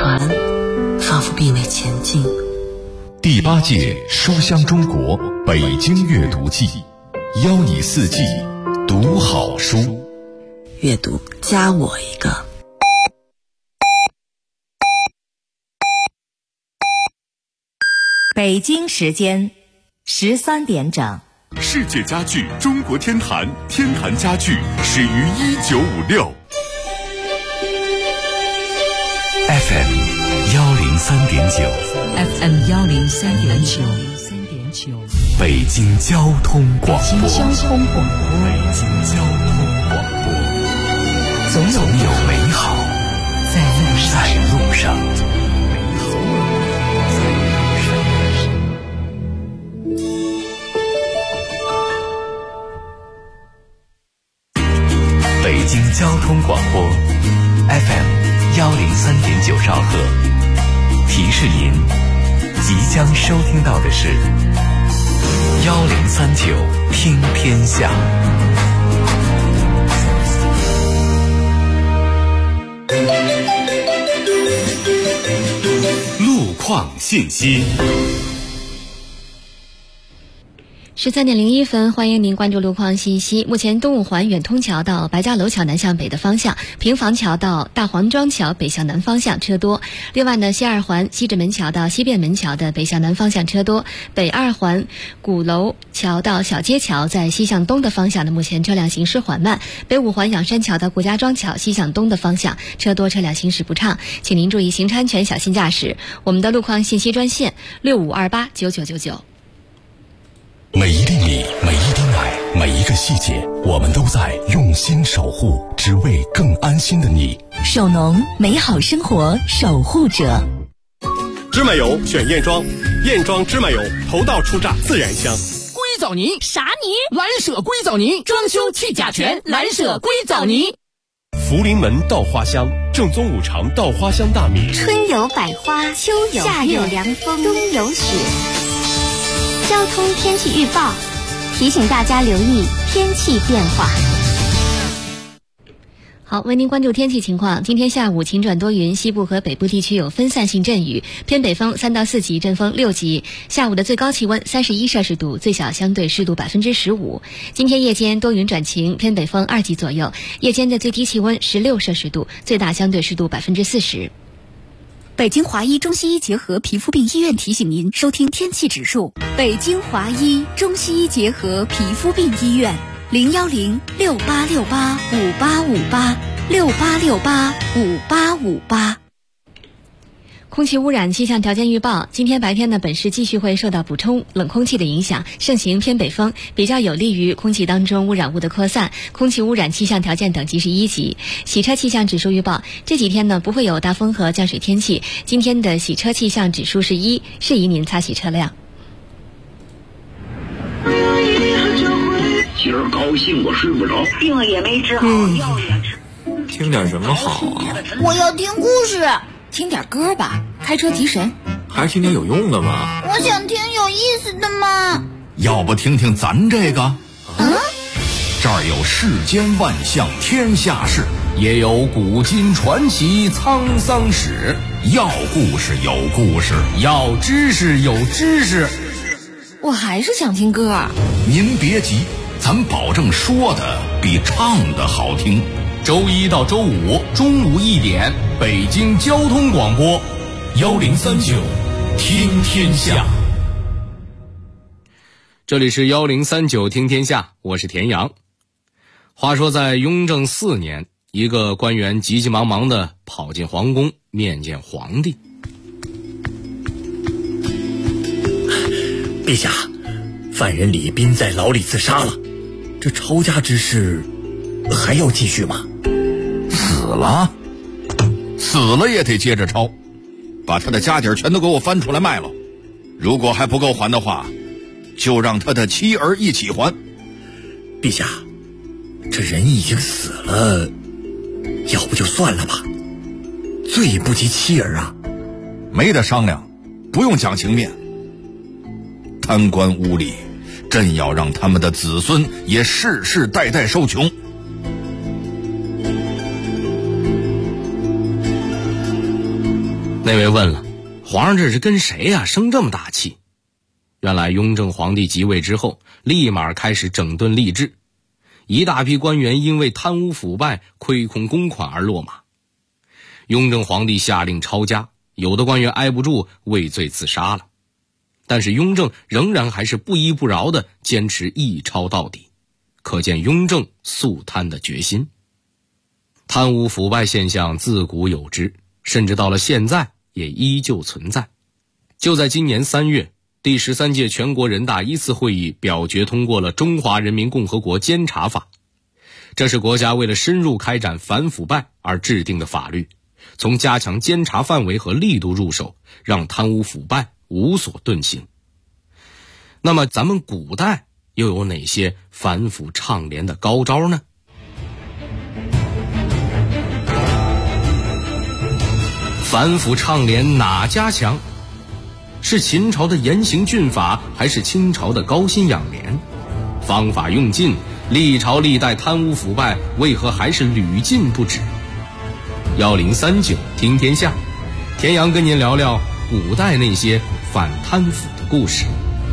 船仿佛并未前进。 第8届书香中国北京阅读季，邀你四季读好书。 阅读加我一个。 北京时间13点整。 世界家具中国天坛，天坛家具始于1956。 FM 103.9 FM 103.9 北京交通广播。 北京交通广播。 总有美好在路上。北京交通广播 FM 103.9兆赫，提示您即将收听到的是1039听天下。 路况信息。 13:01，欢迎您关注路况信息。目前东五环远通桥到白家楼桥南向北的方向，平房桥到大黄庄桥北向南方向车多。另外呢，西二环西直门桥到西便门桥的北向南方向车多。北二环鼓楼桥到小街桥在西向东的方向呢，目前车辆行驶缓慢。北五环仰山桥到顾家庄桥西向东的方向车多，车辆行驶不畅，请您注意行车安全，小心驾驶。我们的路况信息专线65289999。 每一粒米，每一滴奶，每一个细节，我们都在用心守护，只为更安心的你。 首农，美好生活守护者。 芝麻油选燕庄，燕庄芝麻油头道出榨，自然香。 硅藻泥啥泥？ 蓝舍硅藻泥，装修去甲醛，蓝舍硅藻泥。 福临门稻花香，正宗五常稻花香大米。 春有百花，秋有夏有凉风，冬有雪。交通天气预报提醒大家留意天气变化。 好，为您关注天气情况。今天下午晴转多云，西部和北部地区有分散性阵雨，偏北风3到4级，阵风6级。下午的最高气温31摄氏度，最小相对湿度15%。今天夜间多云转晴，偏北风2级左右，夜间的最低气温16摄氏度，最大相对湿度40%。 北京华医中西医结合皮肤病医院提醒您收听天气指数。北京华医中西医结合皮肤病医院01068685858，68685858。 空气污染气象条件预报：今天白天呢，本市继续会受到补充冷空气的影响，盛行偏北风，比较有利于空气当中污染物的扩散。空气污染气象条件等级是1级。洗车气象指数预报：这几天呢不会有大风和降水天气。今天的洗车气象指数是1，适宜您擦洗车辆。 今儿高兴我睡不着， 病也没治好，药也吃。 听点什么好啊？ 我要听故事。 听点歌吧，开车提神。 还是听点有用的吧。 我想听有意思的嘛。 要不听听咱这个？这儿有世间万象天下事，也有古今传奇沧桑史。要故事有故事，要知识有知识。 我还是想听歌。 您别急，咱保证说的比唱的好听。周1到周5中午1点，北京交通广播1039听天下。 这里是1039听天下，我是田阳。话说在雍正4年，一个官员急急忙忙地跑进皇宫面见皇帝。 陛下，犯人李斌在牢里自杀了，这抄家之事还要继续吗？ 死了也得接着抄，把他的家底全都给我翻出来卖了。如果还不够还的话，就让他的妻儿一起还。 陛下，这人已经死了，要不就算了吧，罪不及妻儿啊。 没得商量，不用讲情面。贪官污吏，朕要让他们的子孙也世世代代受穷。 那位问了，皇上这是跟谁呀？生这么大气？原来雍正皇帝即位之后，立马开始整顿吏治，一大批官员因为贪污腐败、亏空公款而落马。雍正皇帝下令抄家，有的官员挨不住，畏罪自杀了。但是雍正仍然还是不依不饶地坚持一抄到底，可见雍正肃贪的决心。贪污腐败现象自古有之，甚至到了现在也依旧存在。就在今年3月，第13届全国人大1次会议表决通过了《中华人民共和国监察法》，这是国家为了深入开展反腐败而制定的法律，从加强监察范围和力度入手，让贪污腐败无所遁形。那么咱们古代又有哪些反腐倡廉的高招呢？反腐倡廉哪家强？是秦朝的严刑峻法，还是清朝的高薪养廉？方法用尽，历朝历代贪污腐败为何还是屡禁不止？1039听天下，田阳跟您聊聊古代那些反贪腐的故事。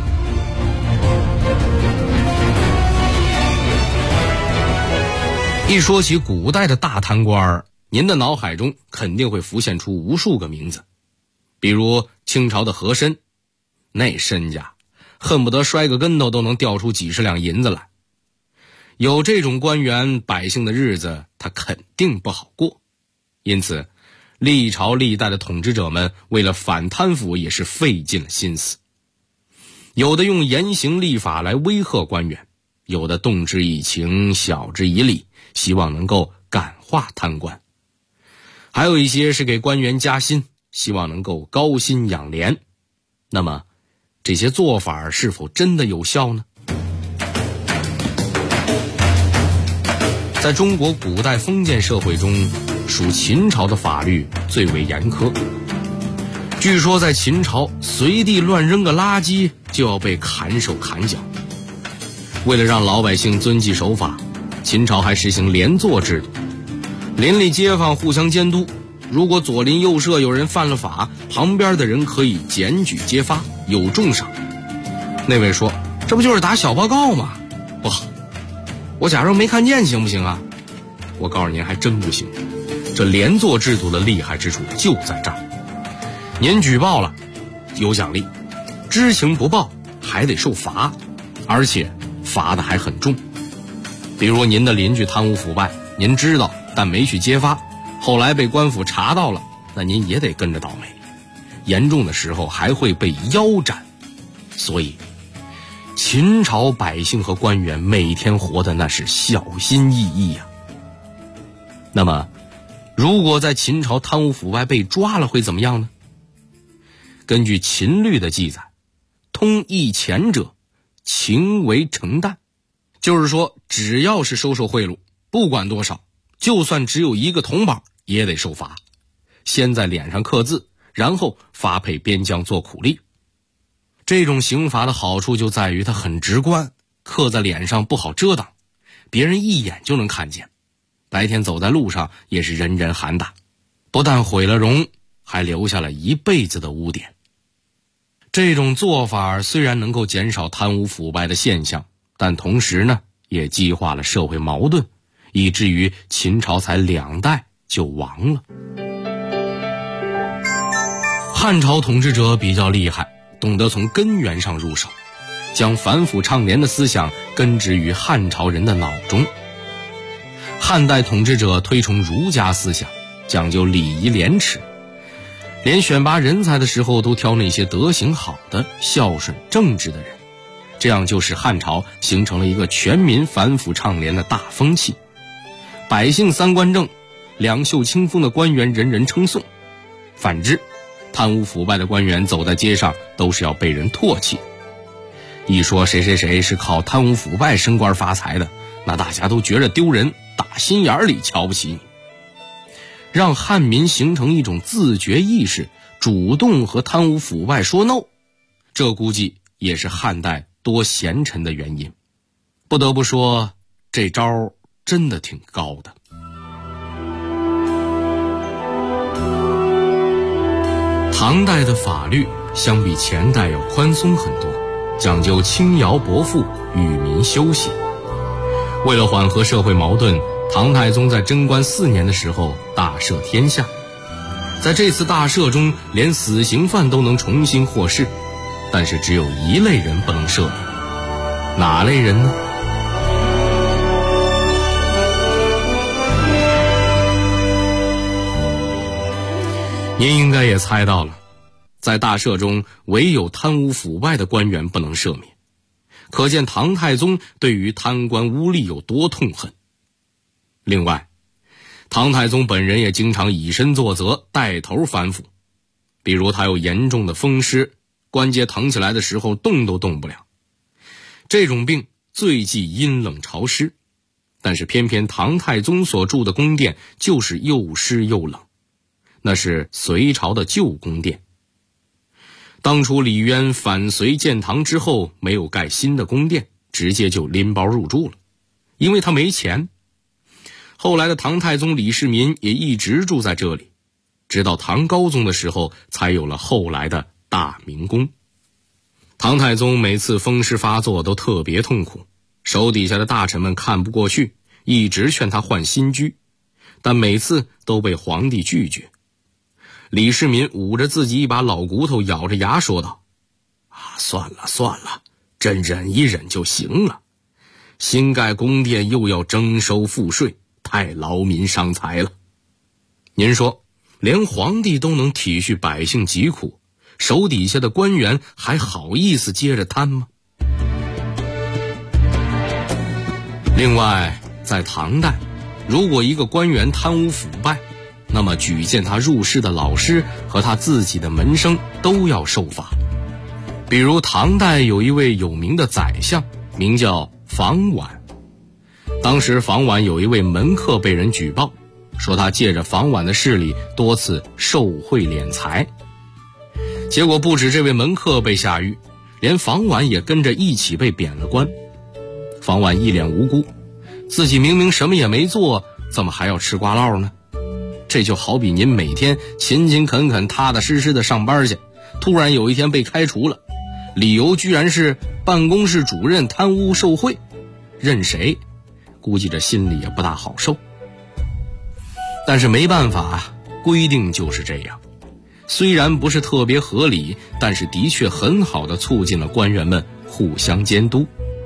一说起古代的大贪官，您的脑海中肯定会浮现出无数个名字，比如清朝的和珅，那身家恨不得摔个跟头都能掉出几十两银子来。有这种官员，百姓的日子他肯定不好过。因此历朝历代的统治者们为了反贪腐也是费尽了心思，有的用严刑立法来威吓官员，有的动之以情，晓之以理，希望能够感化贪官，还有一些是给官员加薪，希望能够高薪养廉。那么这些做法是否真的有效呢？在中国古代封建社会中，属秦朝的法律最为严苛。据说在秦朝，随地乱扔个垃圾就要被砍手砍脚。为了让老百姓遵纪守法，秦朝还实行连坐制度，邻里街坊互相监督，如果左邻右舍有人犯了法，旁边的人可以检举揭发，有重赏。那位说，这不就是打小报告吗？不好，我假装没看见行不行啊？我告诉您，还真不行。这连坐制度的厉害之处就在这儿，您举报了有奖励，知情不报还得受罚，而且罚的还很重。比如您的邻居贪污腐败，您知道但没去揭发，后来被官府查到了，那您也得跟着倒霉，严重的时候还会被腰斩。所以秦朝百姓和官员每天活的那是小心翼翼呀。那么如果在秦朝贪污腐败被抓了会怎么样呢？根据秦律的记载，通议钱者情为承担，就是说只要是收受贿赂，不管多少，就算只有一个铜板也得受罚，先在脸上刻字，然后发配边疆做苦力。这种刑罚的好处就在于它很直观，刻在脸上不好遮挡，别人一眼就能看见，白天走在路上也是人人喊打，不但毁了容，还留下了一辈子的污点。这种做法虽然能够减少贪污腐败的现象，但同时呢，也激化了社会矛盾，以至于秦朝才2代就亡了。汉朝统治者比较厉害，懂得从根源上入手，将反腐倡廉的思想根植于汉朝人的脑中。汉代统治者推崇儒家思想，讲究礼仪廉耻，连选拔人才的时候都挑那些德行好的、孝顺正直的人，这样就使汉朝形成了一个全民反腐倡廉的大风气。百姓三观正，两袖清风的官员人人称颂。反之，贪污腐败的官员走在街上都是要被人唾弃的。一说谁谁谁是靠贪污腐败升官发财的，那大家都觉着丢人，打心眼里瞧不起你。让汉民形成一种自觉意识，主动和贪污腐败说 no， 这估计也是汉代多贤臣的原因。不得不说，这招真的挺高的。 唐代的法律相比前代要宽松很多，讲究轻徭薄赋，与民休息。为了缓和社会矛盾，唐太宗在贞观4年的时候大赦天下。在这次大赦中，连死刑犯都能重新获释，但是只有一类人不能赦免，哪类人呢？您应该也猜到了，在大赦中唯有贪污腐败的官员不能赦免，可见唐太宗对于贪官污吏有多痛恨。另外，唐太宗本人也经常以身作则，带头反腐。比如他有严重的风湿，关节疼起来的时候动都动不了。这种病最忌阴冷潮湿，但是偏偏唐太宗所住的宫殿就是又湿又冷，那是隋朝的旧宫殿。当初李渊反隋建唐之后，没有盖新的宫殿，直接就拎包入住了，因为他没钱。后来的唐太宗李世民也一直住在这里，直到唐高宗的时候才有了后来的大明宫。唐太宗每次风湿发作都特别痛苦，手底下的大臣们看不过去，一直劝他换新居，但每次都被皇帝拒绝。李世民捂着自己一把老骨头，咬着牙说道：算了，朕忍一忍就行了，新盖宫殿又要征收赋税，太劳民伤财了。您说，连皇帝都能体恤百姓疾苦，手底下的官员还好意思接着贪吗？另外，在唐代，如果一个官员贪污腐败，那么举荐他入仕的老师和他自己的门生都要受罚。比如唐代有一位有名的宰相，名叫房婉。当时房婉有一位门客被人举报，说他借着房婉的势力多次受贿敛财。结果不止这位门客被下狱，连房婉也跟着一起被贬了官。房婉一脸无辜，自己明明什么也没做，怎么还要吃瓜烙呢？这就好比您每天勤勤恳恳踏踏实实的上班去，突然有一天被开除了，理由居然是办公室主任贪污受贿，任谁估计这心里也不大好受。但是没办法，规定就是这样，虽然不是特别合理，但是的确很好地促进了官员们互相监督。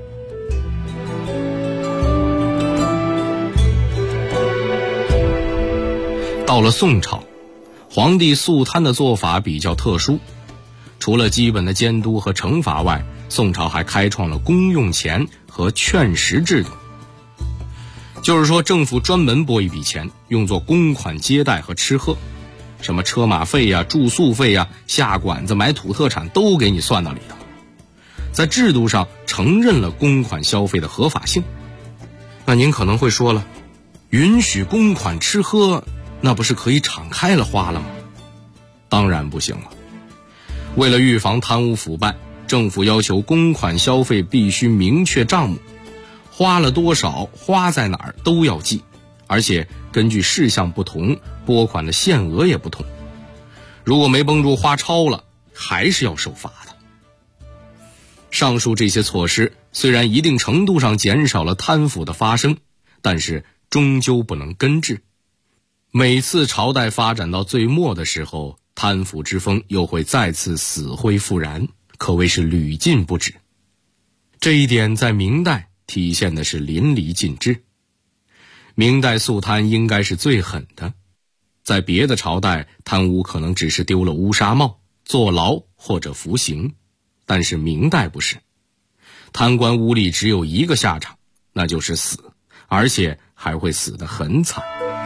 到了宋朝，皇帝肃贪的做法比较特殊，除了基本的监督和惩罚外，宋朝还开创了公用钱和劝食制度。就是说，政府专门拨一笔钱，用作公款接待和吃喝，什么车马费呀、住宿费呀、下馆子买土特产都给你算到里头。在制度上承认了公款消费的合法性。那您可能会说了，允许公款吃喝，那不是可以敞开了花了吗？当然不行了。为了预防贪污腐败，政府要求公款消费必须明确账目，花了多少，花在哪儿都要记，而且根据事项不同，拨款的限额也不同。如果没绷住花超了，还是要受罚的。上述这些措施虽然一定程度上减少了贪腐的发生，但是终究不能根治。每次朝代发展到最末的时候，贪腐之风又会再次死灰复燃，可谓是屡禁不止。这一点在明代体现的是淋漓尽致。明代肃贪应该是最狠的，在别的朝代，贪污可能只是丢了乌纱帽、坐牢或者服刑，但是明代不是，贪官污吏只有一个下场，那就是死，而且还会死得很惨。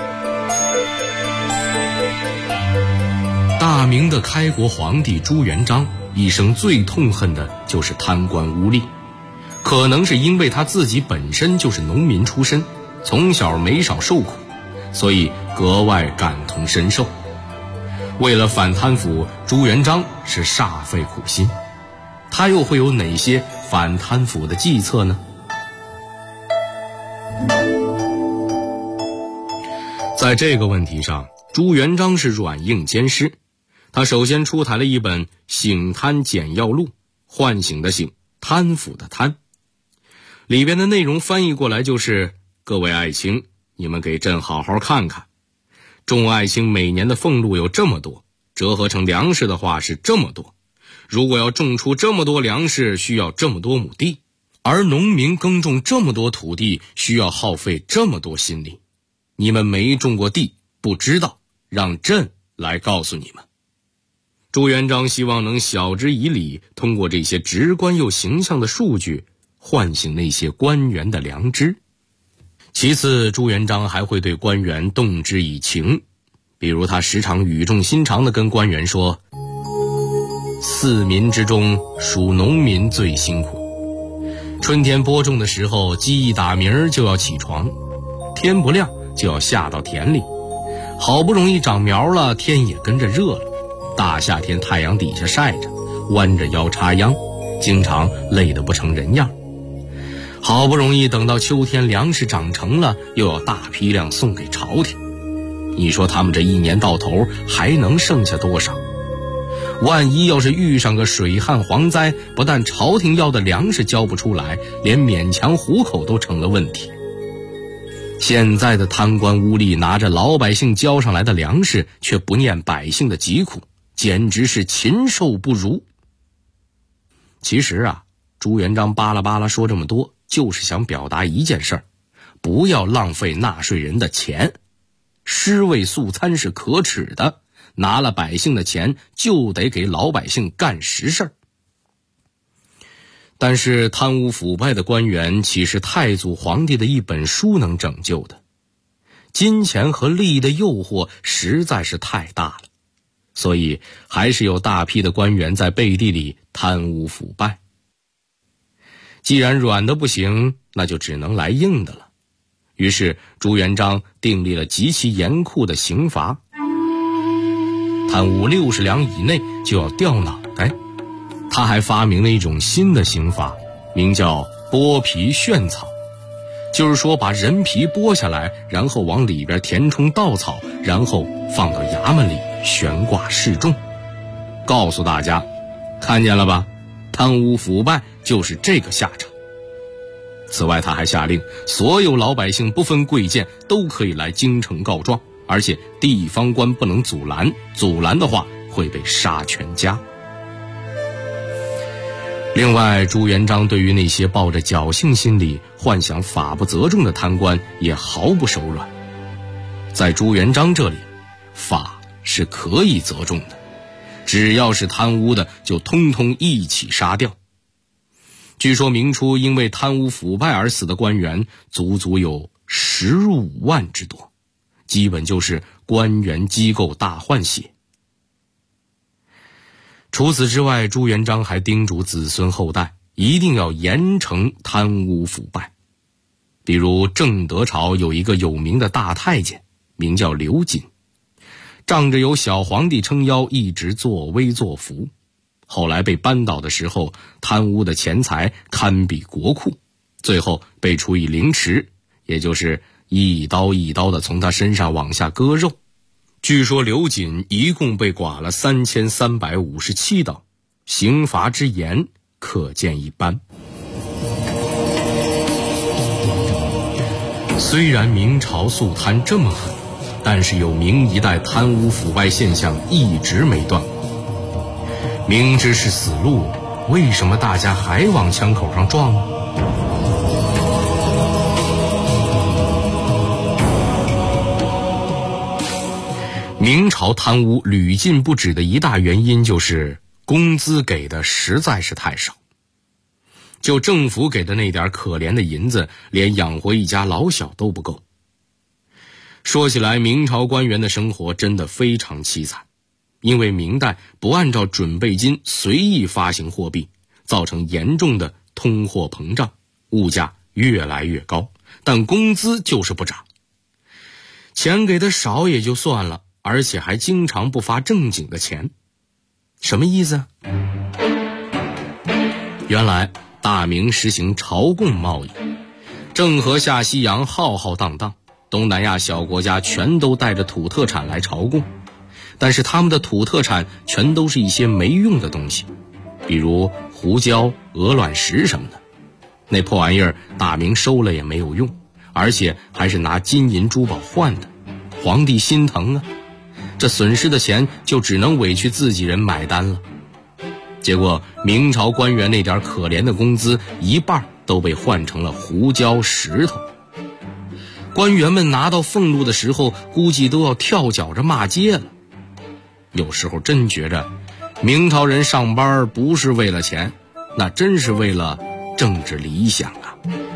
大明的开国皇帝朱元璋一生最痛恨的就是贪官污吏，可能是因为他自己本身就是农民出身，从小没少受苦，所以格外感同身受。为了反贪腐，朱元璋是煞费苦心。他又会有哪些反贪腐的计策呢？在这个问题上，朱元璋是软硬兼施。 他首先出台了一本《醒贪简要录》，唤醒的醒，贪腐的贪，里边的内容翻译过来就是：各位爱卿，你们给朕好好看看，众爱卿每年的俸禄有这么多，折合成粮食的话是这么多，如果要种出这么多粮食，需要这么多亩地，而农民耕种这么多土地，需要耗费这么多心力。你们没种过地，不知道，让朕来告诉你们。朱元璋希望能晓之以理，通过这些直观又形象的数据，唤醒那些官员的良知。其次，朱元璋还会对官员动之以情，比如他时常语重心长地跟官员说，四民之中，属农民最辛苦。春天播种的时候，鸡一打鸣就要起床，天不亮就要下到田里，好不容易长苗了，天也跟着热了，大夏天太阳底下晒着，弯着腰插秧，经常累得不成人样。好不容易等到秋天粮食长成了，又要大批量送给朝廷，你说他们这一年到头还能剩下多少？万一要是遇上个水旱蝗灾，不但朝廷要的粮食交不出来，连勉强糊口都成了问题。现在的贪官污吏拿着老百姓交上来的粮食，却不念百姓的疾苦，简直是禽兽不如。其实啊，朱元璋巴拉巴拉说这么多，就是想表达一件事儿：不要浪费纳税人的钱。尸位素餐是可耻的，拿了百姓的钱就得给老百姓干实事儿。但是贪污腐败的官员岂是太祖皇帝的一本书能拯救的？金钱和利益的诱惑实在是太大了，所以还是有大批的官员在背地里贪污腐败。既然软的不行，那就只能来硬的了。于是朱元璋订立了极其严酷的刑罚，贪污60两以内就要掉脑袋。他还发明了一种新的刑罚，名叫剥皮炫草，就是说把人皮剥下来，然后往里边填充稻草，然后放到衙门里悬挂示众，告诉大家，看见了吧，贪污腐败就是这个下场。此外，他还下令所有老百姓不分贵贱都可以来京城告状，而且地方官不能阻拦，阻拦的话会被杀全家。另外，朱元璋对于那些抱着侥幸心理、幻想法不责众的贪官也毫不手软。在朱元璋这里，法是可以责众的，只要是贪污的就通通一起杀掉。据说明初因为贪污腐败而死的官员足足有15万之多，基本就是官员机构大换血。除此之外，朱元璋还叮嘱子孙后代一定要严惩贪污腐败。比如正德朝有一个有名的大太监，名叫刘瑾，仗着有小皇帝撑腰，一直作威作福。后来被扳倒的时候，贪污的钱财堪比国库，最后被处以凌迟，也就是一刀一刀的从他身上往下割肉。据说刘瑾一共被剐了3357刀，刑罚之严可见一斑。虽然明朝肃贪这么狠，但是有明一代贪污腐败现象一直没断过。明知是死路，为什么大家还往枪口上撞呢？明朝贪污屡禁不止的一大原因就是工资给的实在是太少。就政府给的那点可怜的银子，连养活一家老小都不够。说起来，明朝官员的生活真的非常凄惨，因为明代不按照准备金随意发行货币，造成严重的通货膨胀，物价越来越高，但工资就是不涨。钱给的少也就算了，而且还经常不发正经的钱。什么意思啊？原来大明实行朝贡贸易，郑和下西洋浩浩荡荡，东南亚小国家全都带着土特产来朝贡， 但是他们的土特产全都是一些没用的东西，比如胡椒、鹅卵石什么的。那破玩意儿大明收了也没有用，而且还是拿金银珠宝换的，皇帝心疼啊，这损失的钱就只能委屈自己人买单了。结果明朝官员那点可怜的工资，一半都被换成了胡椒、石头。官员们拿到俸禄的时候，估计都要跳脚着骂街了。有时候真觉着明朝人上班不是为了钱，那真是为了政治理想啊。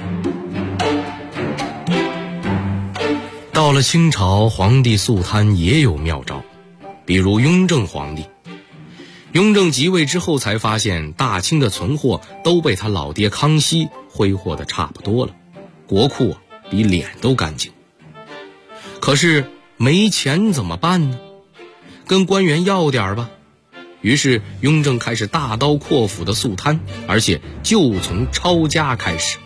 到了清朝，皇帝肃贪也有妙招，比如雍正皇帝。雍正即位之后才发现，大清的存货都被他老爹康熙挥霍得差不多了，国库啊比脸都干净。可是没钱怎么办呢？跟官员要点吧。于是雍正开始大刀阔斧的肃贪，而且就从抄家开始。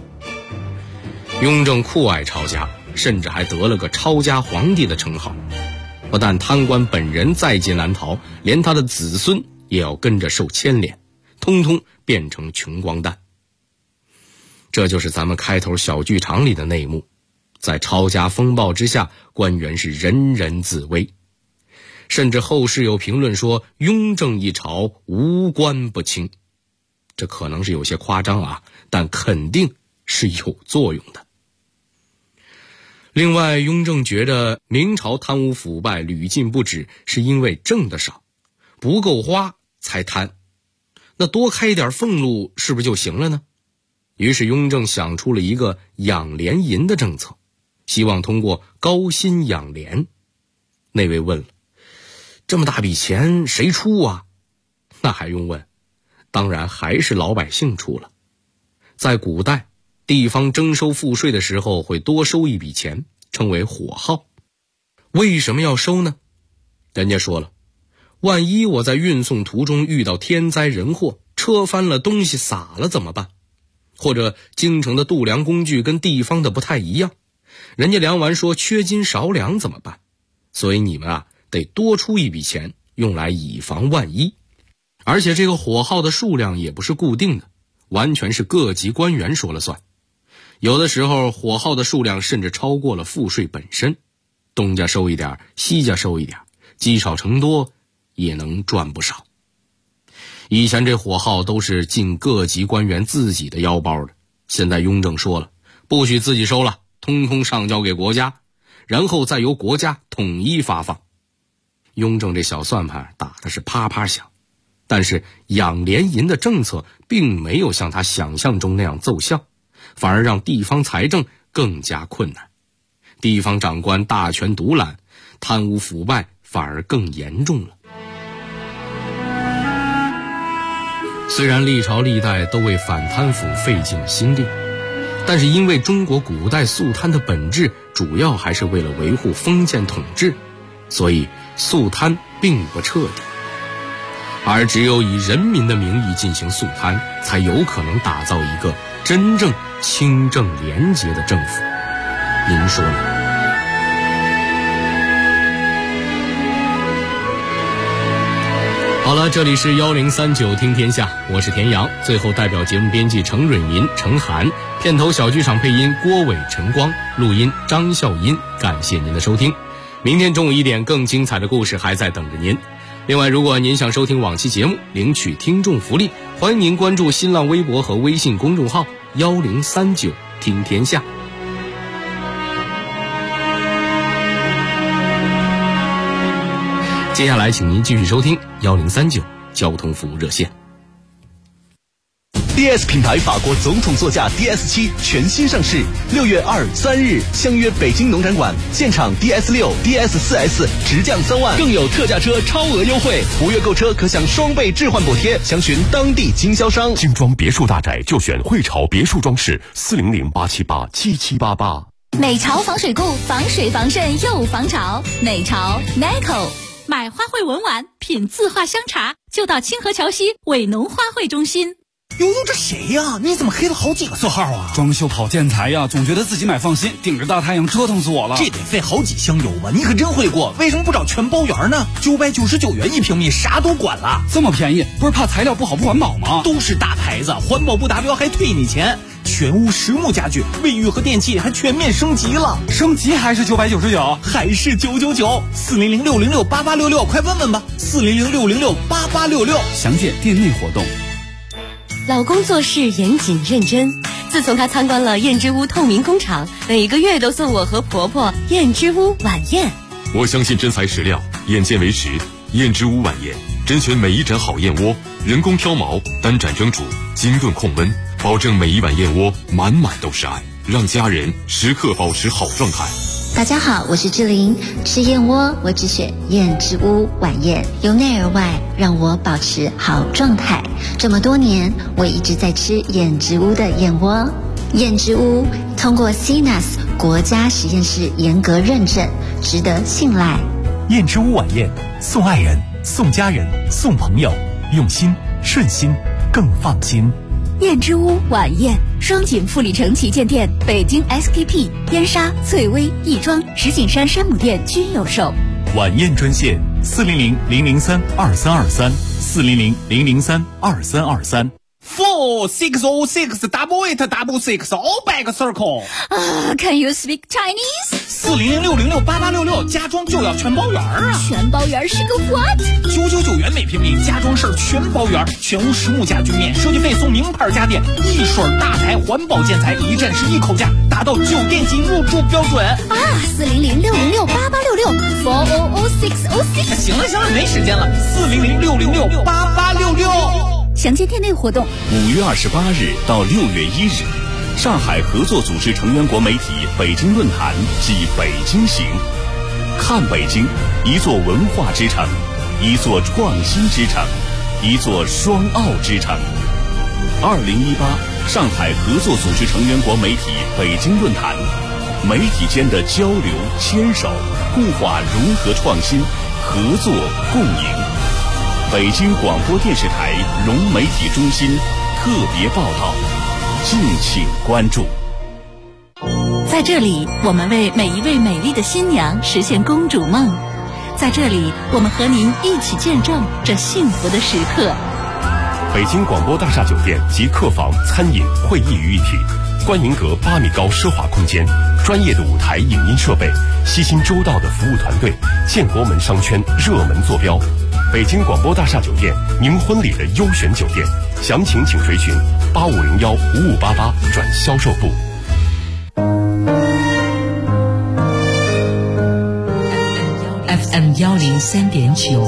雍正酷爱抄家，甚至还得了个抄家皇帝的称号。不但贪官本人在劫难逃，连他的子孙也要跟着受牵连，通通变成穷光蛋。这就是咱们开头小剧场里的内幕。在抄家风暴之下，官员是人人自危。甚至后世有评论说，雍正一朝无官不清。这可能是有些夸张啊，但肯定是有作用的。另外，雍正觉得明朝贪污腐败屡禁不止，是因为挣得少，不够花才贪。那多开一点俸禄是不是就行了呢？于是雍正想出了一个养廉银的政策，希望通过高薪养廉。那位问了，这么大笔钱谁出啊？那还用问，当然还是老百姓出了。在古代，地方征收赋税的时候会多收一笔钱，称为火耗。为什么要收呢？人家说了，万一我在运送途中遇到天灾人祸，车翻了，东西洒了怎么办？或者京城的度量工具跟地方的不太一样，人家量完说缺斤少两怎么办？所以你们啊得多出一笔钱，用来以防万一。而且这个火耗的数量也不是固定的，完全是各级官员说了算。有的时候火耗的数量甚至超过了赋税本身，东家收一点，西家收一点，积少成多也能赚不少。以前这火耗都是进各级官员自己的腰包的，现在雍正说了，不许自己收了，通通上交给国家，然后再由国家统一发放。雍正这小算盘打的是啪啪响，但是养廉银的政策并没有像他想象中那样奏效，反而让地方财政更加困难。地方长官大权独揽，贪污腐败反而更严重了。虽然历朝历代都为反贪腐费尽了心力，但是因为中国古代肃贪的本质主要还是为了维护封建统治，所以肃贪并不彻底。而只有以人民的名义进行肃贪，才有可能打造一个真正清正廉洁的政府。您说呢？好了，这里是1039听天下，我是田阳。最后代表节目编辑程蕊民、程涵，片头小剧场配音郭伟、陈光，录音张笑音。感谢您的收听，明天中午1点更精彩的故事还在等着您。另外，如果您想收听往期节目，领取听众福利，欢迎您关注新浪微博和微信公众号1039听天下。接下来请您继续收听1039交通服务热线。 DS 品牌法国总统座驾 DS7 全新上市，6月2、3日相约北京农展馆，现场 DS6、DS4S 直降3万，更有特价车超额优惠，5月购车可享双倍置换补贴，详询当地经销商。 精装别墅大宅就选汇潮别墅装饰，400-878-7788。 美潮防水库，防水防渗又防潮。美潮 Nico。 买花卉文玩品字画香茶，就到清河桥西伟农花卉中心。 悠悠，这谁呀？你怎么黑了好几个色号啊？ 装修跑建材呀，总觉得自己买放心，顶着大太阳折腾死我了。 这得费好几箱油吧？你可真会过，为什么不找全包圆呢？999元1平米，啥都管了。 这么便宜，不是怕材料不好不环保吗？ 都是大牌子，环保不达标还退你钱。全屋实木家具，卫浴和电器还全面升级了。 升级还是999？ 还是999？400-606-8866，快问问吧。400-606-8866， 详见店内活动。 老公做事严谨认真，自从他参观了燕之屋透明工厂，每个月都送我和婆婆燕之屋晚宴。 我相信真材实料，眼见为实。燕之屋晚宴甄选每一盏好燕窝，人工挑毛，单盏蒸煮，精炖控温，保证每一碗燕窝满满都是爱，让家人时刻保持好状态。 大家好，我是志玲，吃燕窝我只选燕之屋晚宴，由内而外让我保持好状态。这么多年，我一直在吃燕之屋的燕窝。燕之屋通过 CNAS 国家实验室严格认证，值得信赖。 燕之屋晚宴，送爱人，送家人，送朋友，用心顺心更放心。 燕之屋晚宴，双井富力城旗舰店、北京 SKP、燕莎、翠微、亦庄、石景山山姆店均有售。 晚宴专线400-003-2323，400-003-2323。 4-6-0-6-8-8-6 all back circle。 Can you speak Chinese？ 400-606-8866，家装就要全包圆啊！ 全包圆是个 what？ 999元每平米，家装事儿全包圆，全屋实木家具免设计费送名牌家电，一水大牌环保建材，一站式一口价，达到酒店级入住标准啊！400-606-8866，400-606。 行了，没时间了，400-606-8866。 详见店内活动。 5月28日到6月1日，上海合作组织成员国媒体北京论坛暨北京行，看北京，一座文化之城，一座创新之城，一座双奥之城。2018上海合作组织成员国媒体北京论坛，媒体间的交流牵手，固化融合创新，合作共赢。北京广播电视台融媒体中心特别报道，敬请关注。 在这里，我们为每一位美丽的新娘实现公主梦。在这里，我们和您一起见证这幸福的时刻。 北京广播大厦酒店及客房、餐饮、会议于一体，观迎阁8米高奢华空间，专业的舞台影音设备，悉心周到的服务团队，建国门商圈热门坐标。北京广播大厦酒店，您婚礼的优选酒店，详情请垂询8501-5588转销售部。 FM 103.9，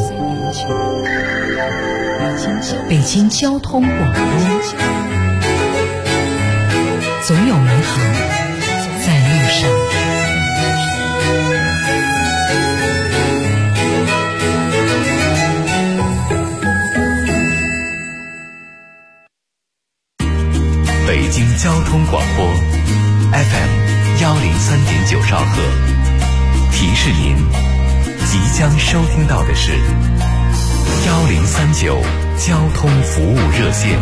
北京交通广播，总有美好在路上。 北京交通广播 FM 103.9兆赫，提示您即将收听到的是1039交通服务热线。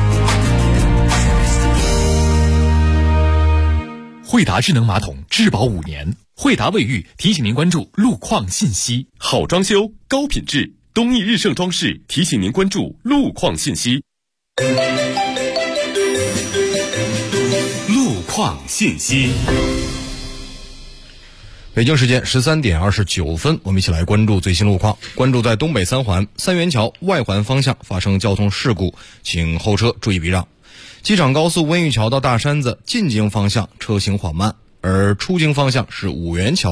惠达智能马桶质保5年，惠达卫浴提醒您关注路况信息。 好装修，高品质，东义日盛装饰提醒您关注路况信息。路况信息。 北京时间13点29分，我们一起来关注最新路况。关注在东北3环三元桥外环方向发生交通事故，请后车注意避让。机场高速温榆桥到大山子进京方向车行缓慢，而出京方向是五元桥